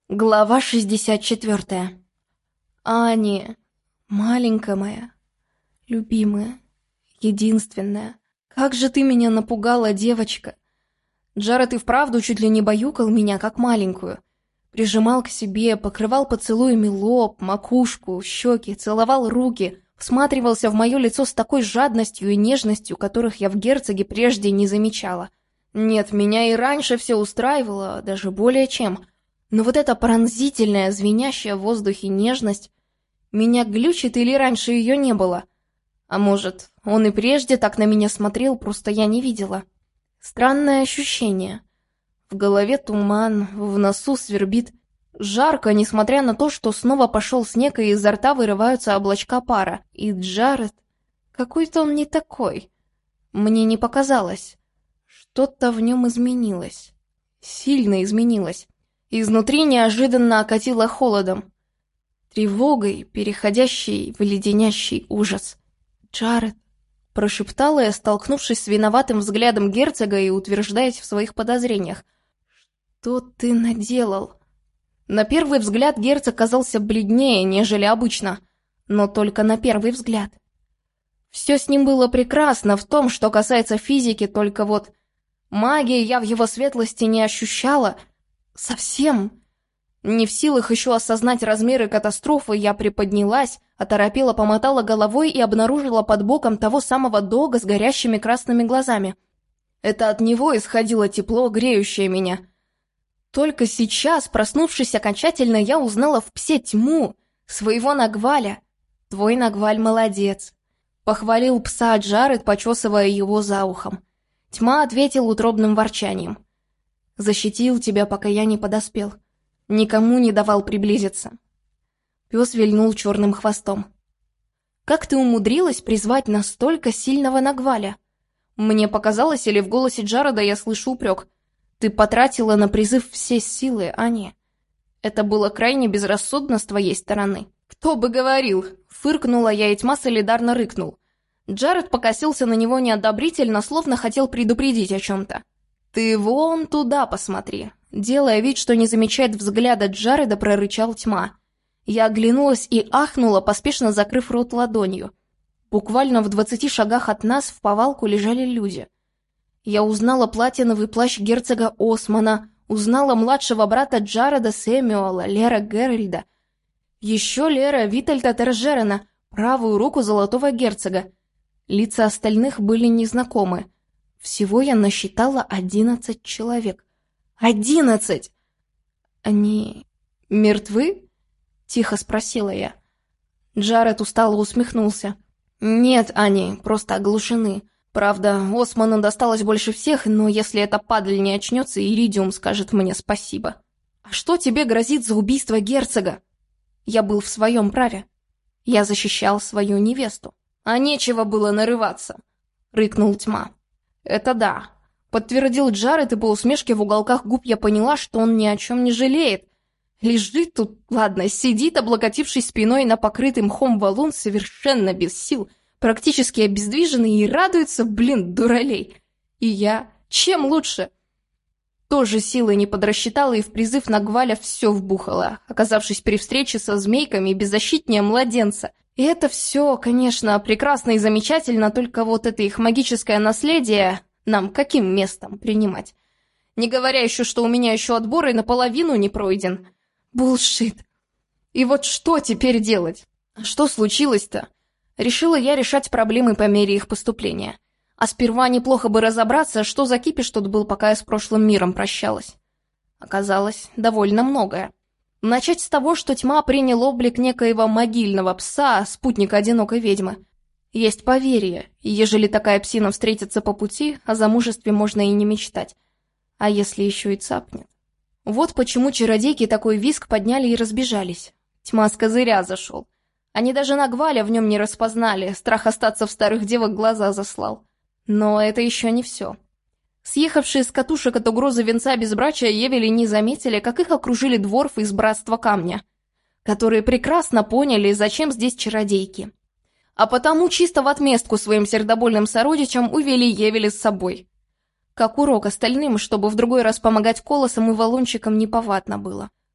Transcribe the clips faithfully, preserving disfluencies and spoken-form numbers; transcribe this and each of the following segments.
Глава шестьдесят четвертая. Ани, маленькая моя, любимая, единственная, как же ты меня напугала, девочка. Джаред и вправду чуть ли не баюкал меня, как маленькую. Прижимал к себе, покрывал поцелуями лоб, макушку, щеки, целовал руки, всматривался в мое лицо с такой жадностью и нежностью, которых я в герцоге прежде не замечала. Нет, меня и раньше все устраивало, даже более чем. Но вот эта пронзительная, звенящая в воздухе нежность меня глючит или раньше ее не было? А может, он и прежде так на меня смотрел, просто я не видела? Странное ощущение. В голове туман, в носу свербит. Жарко, несмотря на то, что снова пошел снег, и изо рта вырываются облачка пара. И Джаред... Какой-то он не такой. Мне не показалось. Что-то в нем изменилось. Сильно изменилось. Изнутри неожиданно окатило холодом, тревогой, переходящей в леденящий ужас. «Джаред», — прошептала я, столкнувшись с виноватым взглядом герцога и утверждаясь в своих подозрениях. «Что ты наделал?» На первый взгляд герцог казался бледнее, нежели обычно, но только на первый взгляд. Все с ним было прекрасно в том, что касается физики, только вот магии я в его светлости не ощущала. Совсем. Не в силах еще осознать размеры катастрофы, я приподнялась, оторопела, помотала головой и обнаружила под боком того самого Дога с горящими красными глазами. Это от него исходило тепло, греющее меня. Только сейчас, проснувшись окончательно, я узнала в псе тьму, своего Нагваля. «Твой Нагваль молодец», — похвалил пса Джаред, почесывая его за ухом. Тьма ответил утробным ворчанием. «Защитил тебя, пока я не подоспел. Никому не давал приблизиться». Пес вильнул черным хвостом. «Как ты умудрилась призвать настолько сильного Нагваля?» Мне показалось, или в голосе Джареда я слышу упрек. «Ты потратила на призыв все силы, Аня. Это было крайне безрассудно с твоей стороны». «Кто бы говорил?» — фыркнула я, и тьма солидарно рыкнул. Джаред покосился на него неодобрительно, словно хотел предупредить о чем-то. «Ты вон туда посмотри», — делая вид, что не замечает взгляда Джареда, прорычал тьма. Я оглянулась и ахнула, поспешно закрыв рот ладонью. Буквально в двадцати шагах от нас в повалку лежали люди. Я узнала платиновый плащ герцога Османа, узнала младшего брата Джареда Сэмюэла, Лера Геральда, еще Лера Витальда Тержерена, правую руку золотого герцога. Лица остальных были незнакомы. Всего я насчитала одиннадцать человек. Одиннадцать! Они мертвы? Тихо спросила я. Джаред устало усмехнулся. Нет, они просто оглушены. Правда, Осману досталось больше всех, но если эта падаль не очнется, Иридиум скажет мне спасибо. А что тебе грозит за убийство герцога? Я был в своем праве. Я защищал свою невесту. А нечего было нарываться, рыкнул тьма. «Это да», — подтвердил Джаред, и по усмешке в уголках губ я поняла, что он ни о чем не жалеет. Лежит тут, ладно, сидит, облокотившись спиной на покрытый мхом валун, совершенно без сил, практически обездвиженный, и радуется, блин, дуралей. И я? Чем лучше? Тоже силы не подрасчитала и в призыв Нагваля все вбухала, оказавшись при встрече со змейками беззащитнее младенца. И это все, конечно, прекрасно и замечательно, только вот это их магическое наследие нам каким местом принимать? Не говоря еще, что у меня еще отбор и наполовину не пройден. Булшит. И вот что теперь делать? Что случилось-то? Решила я решать проблемы по мере их поступления. А сперва неплохо бы разобраться, что за кипиш тут был, пока я с прошлым миром прощалась. Оказалось, довольно многое. Начать с того, что тьма принял облик некоего могильного пса, спутника одинокой ведьмы. Есть поверье, и ежели такая псина встретится по пути, о замужестве можно и не мечтать. А если еще и цапнет? Вот почему чародейки такой визг подняли и разбежались. Тьма с козыря зашел. Они даже Нагваля в нем не распознали, страх остаться в старых девок глаза заслал. Но это еще не все. Съехавшие с катушек от угрозы венца безбрачия Евели не заметили, как их окружили дворфы из Братства Камня, которые прекрасно поняли, зачем здесь чародейки. А потому чисто в отместку своим сердобольным сородичам увели Евели с собой. Как урок остальным, чтобы в другой раз помогать колосам и валунчикам неповадно было.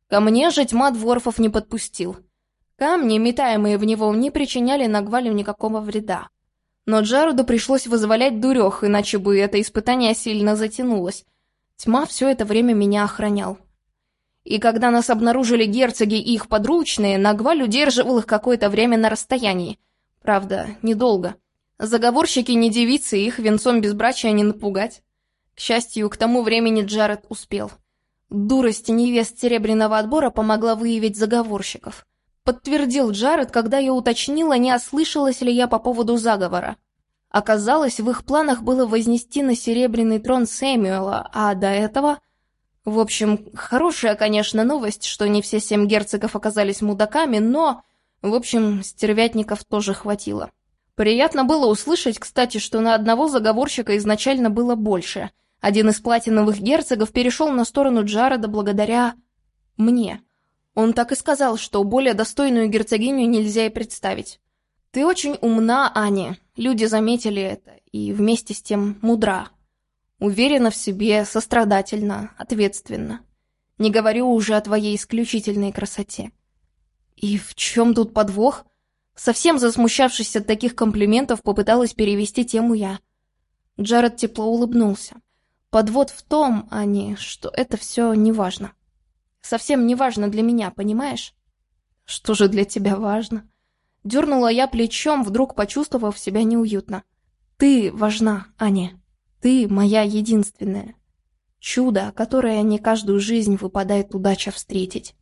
Ко мне же тьма дворфов не подпустил. Камни, метаемые в него, не причиняли Нагвалю никакого вреда. Но Джареду пришлось вызволять дурех, иначе бы это испытание сильно затянулось. Тьма все это время меня охранял. И когда нас обнаружили герцоги и их подручные, Нагваль удерживал их какое-то время на расстоянии. Правда, недолго. Заговорщики не девицы, их венцом безбрачия не напугать. К счастью, к тому времени Джаред успел. Дурость невест Серебряного отбора помогла выявить заговорщиков. Подтвердил Джаред, когда я уточнила, не ослышалась ли я по поводу заговора. Оказалось, в их планах было вознести на Серебряный трон Сэмюэла, а до этого... В общем, хорошая, конечно, новость, что не все семь герцогов оказались мудаками, но... В общем, стервятников тоже хватило. Приятно было услышать, кстати, что на одного заговорщика изначально было больше. Один из платиновых герцогов перешел на сторону Джареда благодаря... мне. Он так и сказал, что более достойную герцогиню нельзя и представить. Ты очень умна, Аня. Люди заметили это, и вместе с тем мудра. Уверена в себе, сострадательна, ответственна. Не говорю уже о твоей исключительной красоте. И в чем тут подвох? Совсем засмущавшись от таких комплиментов, попыталась перевести тему я. Джаред тепло улыбнулся. Подвод в том, Ани, что это все неважно. Совсем неважно для меня, понимаешь? Что же для тебя важно? Дернула я плечом, вдруг почувствовав себя неуютно. Ты важна, Аня. Ты моя единственная. Чудо, которое не каждую жизнь выпадает удача встретить.